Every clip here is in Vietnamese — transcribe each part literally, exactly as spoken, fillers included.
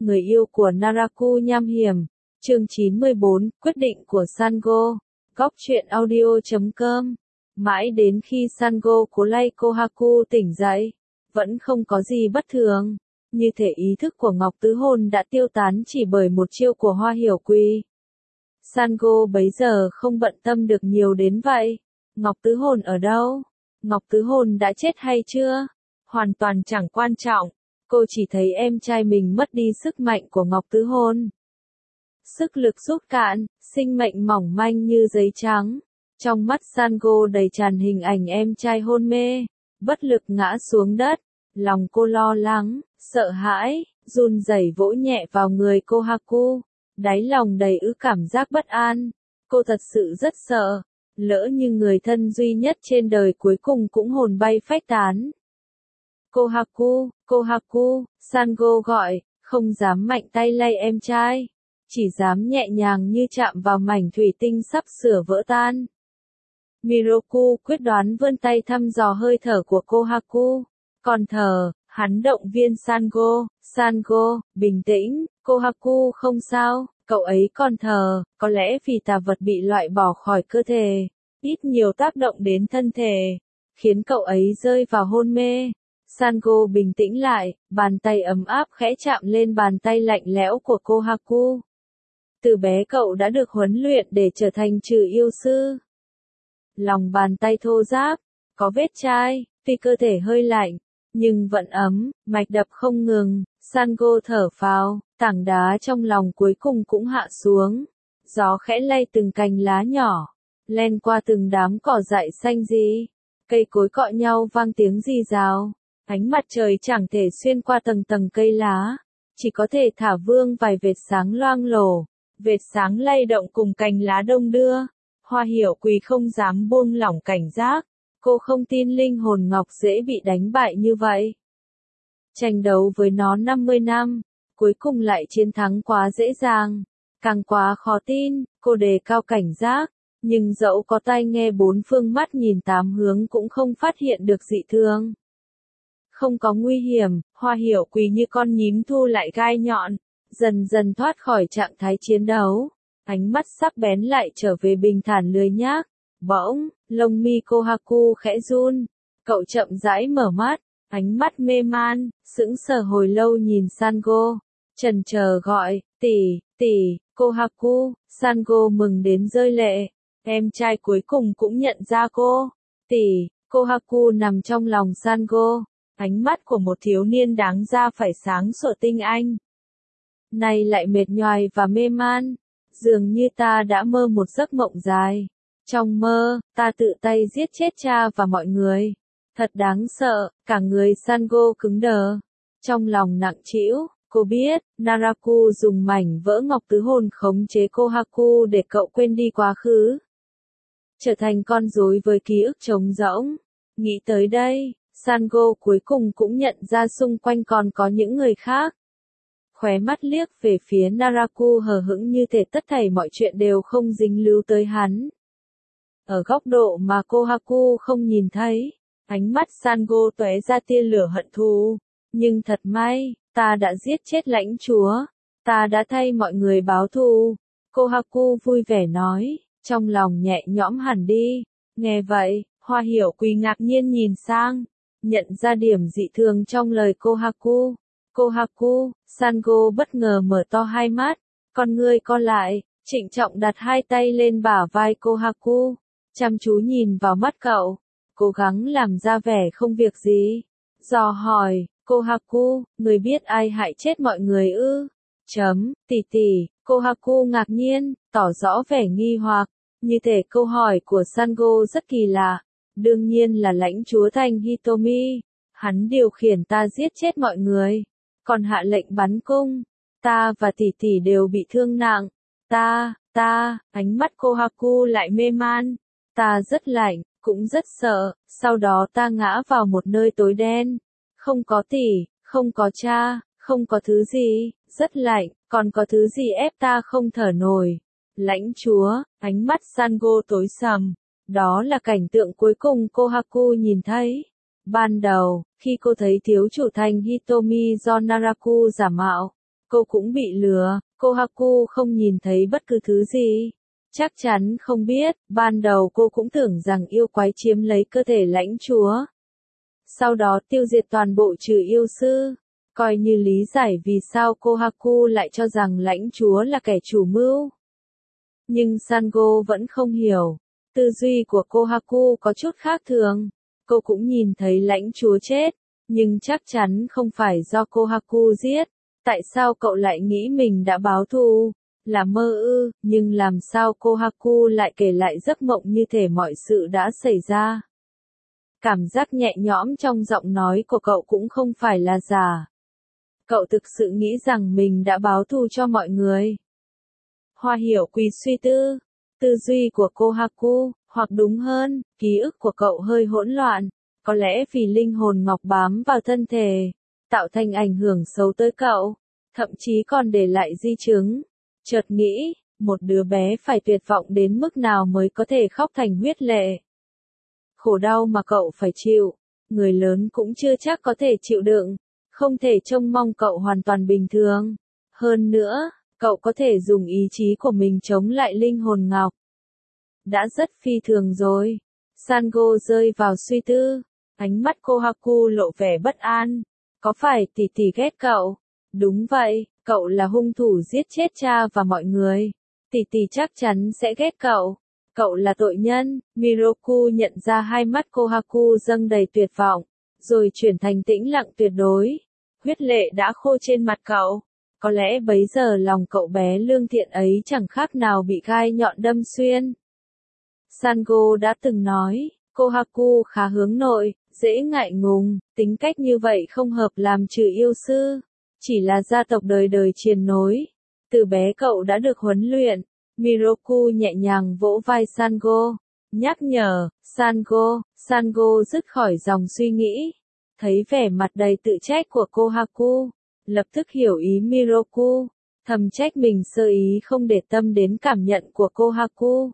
người yêu của Naraku nham hiểm. Chương chín mươi bốn, quyết định của Sango. Góc truyện audio chấm com. Mãi đến khi Sango của Lay Kohaku tỉnh dậy, vẫn không có gì bất thường. Như thể ý thức của Ngọc Tứ Hôn đã tiêu tán chỉ bởi một chiêu của Hoa Hiểu Quy. Sango bấy giờ không bận tâm được nhiều đến vậy. Ngọc Tứ Hôn ở đâu? Ngọc Tứ Hôn đã chết hay chưa? Hoàn toàn chẳng quan trọng. Cô chỉ thấy em trai mình mất đi sức mạnh của Ngọc Tứ Hôn. Sức lực rút cạn, sinh mệnh mỏng manh như giấy trắng. Trong mắt Sango đầy tràn hình ảnh em trai hôn mê, bất lực ngã xuống đất. Lòng cô lo lắng, sợ hãi, run rẩy vỗ nhẹ vào người Kohaku. Đáy lòng đầy ứ cảm giác bất an. Cô thật sự rất sợ. Lỡ như người thân duy nhất trên đời cuối cùng cũng hồn bay phách tán. Kohaku, Kohaku, Sango gọi, không dám mạnh tay lay em trai. Chỉ dám nhẹ nhàng như chạm vào mảnh thủy tinh sắp sửa vỡ tan. Miroku quyết đoán vươn tay thăm dò hơi thở của Kohaku. Còn thở, hắn động viên Sango, Sango, bình tĩnh, Kohaku không sao, cậu ấy còn thở, có lẽ vì tà vật bị loại bỏ khỏi cơ thể, ít nhiều tác động đến thân thể, khiến cậu ấy rơi vào hôn mê. Sango bình tĩnh lại, bàn tay ấm áp khẽ chạm lên bàn tay lạnh lẽo của Kohaku. Từ bé cậu đã được huấn luyện để trở thành trừ yêu sư. Lòng bàn tay thô ráp, có vết chai, tuy cơ thể hơi lạnh, nhưng vẫn ấm, mạch đập không ngừng. Sango thở phào, tảng đá trong lòng cuối cùng cũng hạ xuống. Gió khẽ lay từng cành lá nhỏ, len qua từng đám cỏ dại xanh gì. Cây cối cọ nhau vang tiếng rì rào. Ánh mặt trời chẳng thể xuyên qua tầng tầng cây lá, chỉ có thể thả vương vài vệt sáng loang lổ. Vệt sáng lay động cùng cành lá đông đưa. Hoa Hiểu Quỳ không dám buông lỏng cảnh giác. Cô không tin linh hồn ngọc dễ bị đánh bại như vậy. Tranh đấu với nó năm mươi năm, cuối cùng lại chiến thắng quá dễ dàng. Càng quá khó tin, cô đề cao cảnh giác. Nhưng dẫu có tai nghe bốn phương mắt nhìn tám hướng cũng không phát hiện được dị thường. Không có nguy hiểm, Hoa Hiểu Quỳ như con nhím thu lại gai nhọn. Dần dần thoát khỏi trạng thái chiến đấu, ánh mắt sắc bén lại trở về bình thản lười nhác. Bỗng, lông mi Kohaku khẽ run, cậu chậm rãi mở mắt, ánh mắt mê man, sững sờ hồi lâu nhìn Sango, chần chờ gọi, tỷ, tỷ, Kohaku. Sango mừng đến rơi lệ, em trai cuối cùng cũng nhận ra cô, tỷ. Kohaku nằm trong lòng Sango, ánh mắt của một thiếu niên đáng ra phải sáng sủa tinh anh. Nay lại mệt nhoài và mê man, dường như ta đã mơ một giấc mộng dài. Trong mơ, ta tự tay giết chết cha và mọi người. Thật đáng sợ, cả người Sango cứng đờ. Trong lòng nặng trĩu, cô biết, Naraku dùng mảnh vỡ Ngọc Tứ Hôn khống chế Kohaku để cậu quên đi quá khứ. Trở thành con rối với ký ức trống rỗng. Nghĩ tới đây, Sango cuối cùng cũng nhận ra xung quanh còn có những người khác. Khóe mắt liếc về phía Naraku hờ hững như thể tất thảy mọi chuyện đều không dính líu tới hắn. Ở góc độ mà Kohaku không nhìn thấy, ánh mắt Sango tóe ra tia lửa hận thù. Nhưng thật may, ta đã giết chết lãnh chúa. Ta đã thay mọi người báo thù. Kohaku vui vẻ nói, trong lòng nhẹ nhõm hẳn đi. Nghe vậy, Hoa Hiểu Quỳ ngạc nhiên nhìn sang, nhận ra điểm dị thường trong lời Kohaku. Kohaku, Sango bất ngờ mở to hai mắt, con ngươi co lại, trịnh trọng đặt hai tay lên bả vai Kohaku, chăm chú nhìn vào mắt cậu, cố gắng làm ra vẻ không việc gì. Dò hỏi, Kohaku, người biết ai hại chết mọi người ư? Chấm, tỷ tỷ. Kohaku ngạc nhiên, tỏ rõ vẻ nghi hoặc, như thể câu hỏi của Sango rất kỳ lạ. Đương nhiên là lãnh chúa thành Hitomi, hắn điều khiển ta giết chết mọi người. Còn hạ lệnh bắn cung, ta và tỷ tỷ đều bị thương nặng. Ta, ta, ánh mắt Kohaku lại mê man. Ta rất lạnh, cũng rất sợ, sau đó ta ngã vào một nơi tối đen. Không có tỷ, không có cha, không có thứ gì, rất lạnh, còn có thứ gì ép ta không thở nổi. Lãnh chúa, ánh mắt Sango tối sầm. Đó là cảnh tượng cuối cùng Kohaku nhìn thấy. Ban đầu, khi cô thấy thiếu chủ thành Hitomi do Naraku giả mạo, Cô cũng bị lừa, Kohaku không nhìn thấy bất cứ thứ gì. Chắc chắn không biết, ban đầu cô cũng tưởng rằng yêu quái chiếm lấy cơ thể lãnh chúa. Sau đó tiêu diệt toàn bộ trừ yêu sư, coi như lý giải vì sao Kohaku lại cho rằng lãnh chúa là kẻ chủ mưu. Nhưng Sango vẫn không hiểu, tư duy của Kohaku có chút khác thường. Cô cũng nhìn thấy lãnh chúa chết, nhưng chắc chắn không phải do Kohaku giết. Tại sao cậu lại nghĩ mình đã báo thù? Là mơ ư, nhưng làm sao Kohaku lại kể lại giấc mộng như thể mọi sự đã xảy ra? Cảm giác nhẹ nhõm trong giọng nói của cậu cũng không phải là giả. Cậu thực sự nghĩ rằng mình đã báo thù cho mọi người. Hoa Hiểu Quỳ suy tư, tư duy của Kohaku, hoặc đúng hơn, ký ức của cậu hơi hỗn loạn, có lẽ vì linh hồn ngọc bám vào thân thể, tạo thành ảnh hưởng xấu tới cậu, thậm chí còn để lại di chứng. Chợt nghĩ, một đứa bé phải tuyệt vọng đến mức nào mới có thể khóc thành huyết lệ. Khổ đau mà cậu phải chịu, người lớn cũng chưa chắc có thể chịu đựng, không thể trông mong cậu hoàn toàn bình thường. Hơn nữa, cậu có thể dùng ý chí của mình chống lại linh hồn ngọc. Đã rất phi thường rồi. Sango rơi vào suy tư, ánh mắt Kohaku lộ vẻ bất an. Có phải tỷ tỷ ghét cậu? Đúng vậy, cậu là hung thủ giết chết cha và mọi người. Tỷ tỷ chắc chắn sẽ ghét cậu. Cậu là tội nhân. Miroku nhận ra hai mắt Kohaku dâng đầy tuyệt vọng, rồi chuyển thành tĩnh lặng tuyệt đối. Huyết lệ đã khô trên mặt cậu. Có lẽ bấy giờ lòng cậu bé lương thiện ấy chẳng khác nào bị gai nhọn đâm xuyên. Sango đã từng nói, Kohaku khá hướng nội, dễ ngại ngùng, tính cách như vậy không hợp làm trừ yêu sư. Chỉ là gia tộc đời đời truyền nối. Từ bé cậu đã được huấn luyện. Miroku nhẹ nhàng vỗ vai Sango, nhắc nhở. Sango, Sango dứt khỏi dòng suy nghĩ. Thấy vẻ mặt đầy tự trách của Kohaku, lập tức hiểu ý Miroku, thầm trách mình sơ ý không để tâm đến cảm nhận của Kohaku.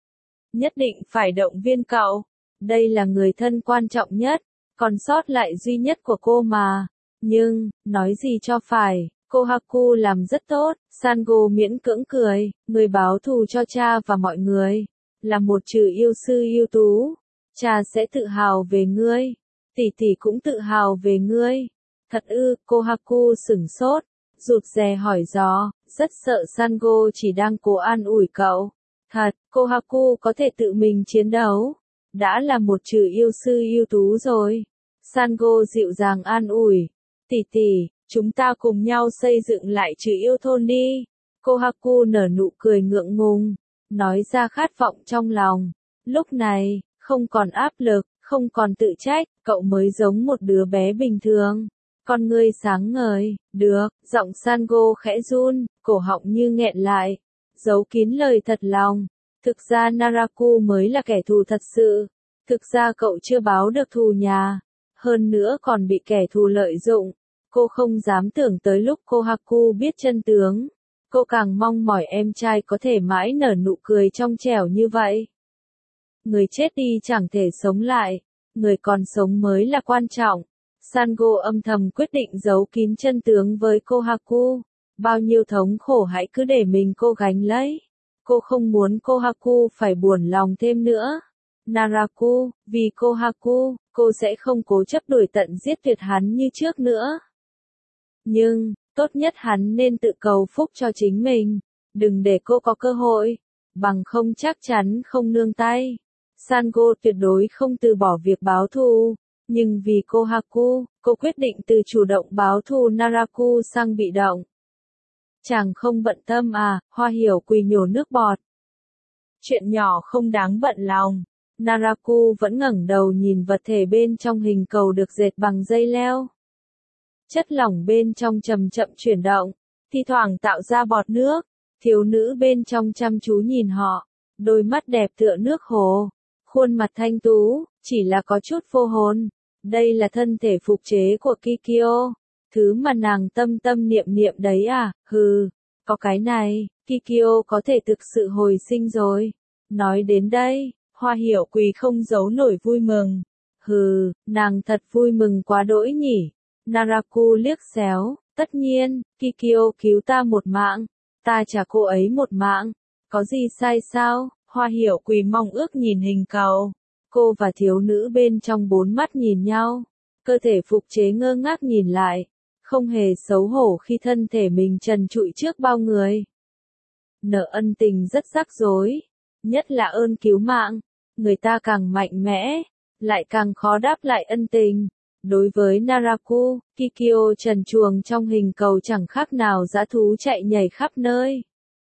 Nhất định phải động viên cậu, đây là người thân quan trọng nhất, còn sót lại duy nhất của cô mà. Nhưng, nói gì cho phải, Kohaku làm rất tốt. Sango miễn cưỡng cười, người báo thù cho cha và mọi người, là một trừ yêu sư ưu tú. Cha sẽ tự hào về ngươi, tỷ tỷ cũng tự hào về ngươi. Thật ư? Kohaku sửng sốt, rụt rè hỏi dò, rất sợ Sango chỉ đang cố an ủi cậu. Thật, Kohaku có thể tự mình chiến đấu, đã là một trừ yêu sư ưu tú rồi. Sango dịu dàng an ủi, tỷ tỷ, chúng ta cùng nhau xây dựng lại trừ yêu thôn đi. Kohaku nở nụ cười ngượng ngùng, nói ra khát vọng trong lòng. Lúc này, không còn áp lực, không còn tự trách, cậu mới giống một đứa bé bình thường. Con ngươi sáng ngời, được, giọng Sango khẽ run, cổ họng như nghẹn lại, giấu kín lời thật lòng. Thực ra Naraku mới là kẻ thù thật sự. Thực ra cậu chưa báo được thù nhà, hơn nữa còn bị kẻ thù lợi dụng. Cô không dám tưởng tới lúc Kohaku biết chân tướng. Cô càng mong mỏi em trai có thể mãi nở nụ cười trong trẻo như vậy. Người chết đi chẳng thể sống lại, người còn sống mới là quan trọng. Sango âm thầm quyết định giấu kín chân tướng với Kohaku. Bao nhiêu thống khổ hãy cứ để mình cô gánh lấy. Cô không muốn Kohaku phải buồn lòng thêm nữa. Naraku, vì Kohaku, cô sẽ không cố chấp đuổi tận giết tuyệt hắn như trước nữa. Nhưng, tốt nhất hắn nên tự cầu phúc cho chính mình. Đừng để cô có cơ hội. Bằng không chắc chắn không nương tay. Sango tuyệt đối không từ bỏ việc báo thù. Nhưng vì Kohaku, cô quyết định từ chủ động báo thù Naraku sang bị động. Chàng không bận tâm à? Hoa Hiểu Quỳ nhổ nước bọt. Chuyện nhỏ không đáng bận lòng. Naraku vẫn ngẩng đầu nhìn vật thể bên trong hình cầu được dệt bằng dây leo. Chất lỏng bên trong chậm chậm chuyển động, thi thoảng tạo ra bọt nước. Thiếu nữ bên trong chăm chú nhìn họ, đôi mắt đẹp tựa nước hồ, khuôn mặt thanh tú, chỉ là có chút vô hồn. Đây là thân thể phục chế của Kikyo, thứ mà nàng tâm tâm niệm niệm đấy à? Hừ, có cái này, Kikyo có thể thực sự hồi sinh rồi. Nói đến đây, Hoa Hiểu Quỳ không giấu nổi vui mừng. Hừ, nàng thật vui mừng quá đỗi nhỉ. Naraku liếc xéo, Tất nhiên, Kikyo cứu ta một mạng, ta trả cô ấy một mạng, có gì sai sao? Hoa Hiểu Quỳ mong ước nhìn hình cầu. Cô và thiếu nữ bên trong bốn mắt nhìn nhau, cơ thể phục chế ngơ ngác nhìn lại, không hề xấu hổ khi thân thể mình trần trụi trước bao người. Nợ ân tình rất rắc rối, nhất là ơn cứu mạng, người ta càng mạnh mẽ, lại càng khó đáp lại ân tình. Đối với Naraku, Kikyo trần truồng trong hình cầu chẳng khác nào dã thú chạy nhảy khắp nơi.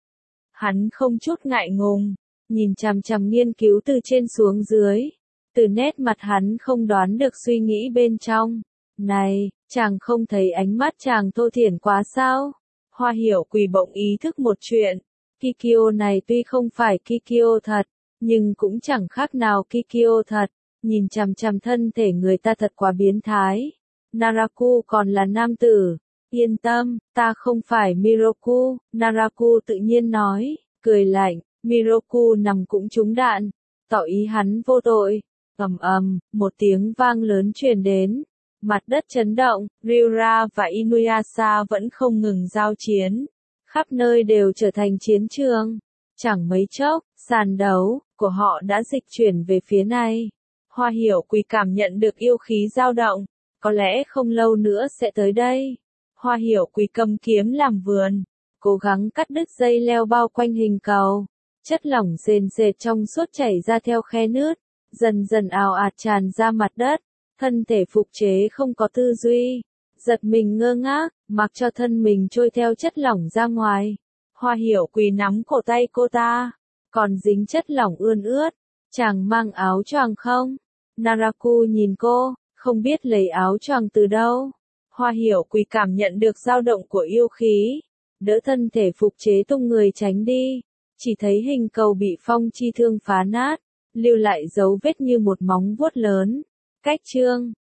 Hắn không chút ngại ngùng, nhìn chằm chằm nghiên cứu từ trên xuống dưới. Từ nét mặt hắn không đoán được suy nghĩ bên trong. Này, chàng không thấy ánh mắt chàng thô thiển quá sao? Hoa Hiểu Quỳ bỗng ý thức một chuyện. Kikyo này tuy không phải Kikyo thật, nhưng cũng chẳng khác nào Kikyo thật. Nhìn chằm chằm thân thể người ta thật quá biến thái. Naraku còn là nam tử. Yên tâm, ta không phải Miroku. Naraku tự nhiên nói, cười lạnh. Miroku nằm cũng trúng đạn, tỏ ý hắn vô tội. Ầm ầm, một tiếng vang lớn truyền đến. Mặt đất chấn động, Ryura và Inuyasha vẫn không ngừng giao chiến. Khắp nơi đều trở thành chiến trường. Chẳng mấy chốc, sàn đấu của họ đã dịch chuyển về phía này. Hoa Hiểu Quỳ cảm nhận được yêu khí dao động, có lẽ không lâu nữa sẽ tới đây. Hoa Hiểu Quỳ cầm kiếm làm vườn, cố gắng cắt đứt dây leo bao quanh hình cầu. Chất lỏng sền sệt trong suốt chảy ra theo khe nứt, dần dần ào ạt tràn ra mặt đất. Thân thể phục chế không có tư duy, giật mình ngơ ngác, mặc cho thân mình trôi theo chất lỏng ra ngoài. Hoa Hiểu Quỳ nắm cổ tay cô ta, còn dính chất lỏng ươn ướt. Chàng mang áo choàng không? Naraku nhìn cô, không biết lấy áo choàng từ đâu. Hoa Hiểu Quỳ cảm nhận được dao động của yêu khí, đỡ thân thể phục chế tung người tránh đi. Chỉ thấy hình cầu bị phong chi thương phá nát, lưu lại dấu vết như một móng vuốt lớn. Cách chương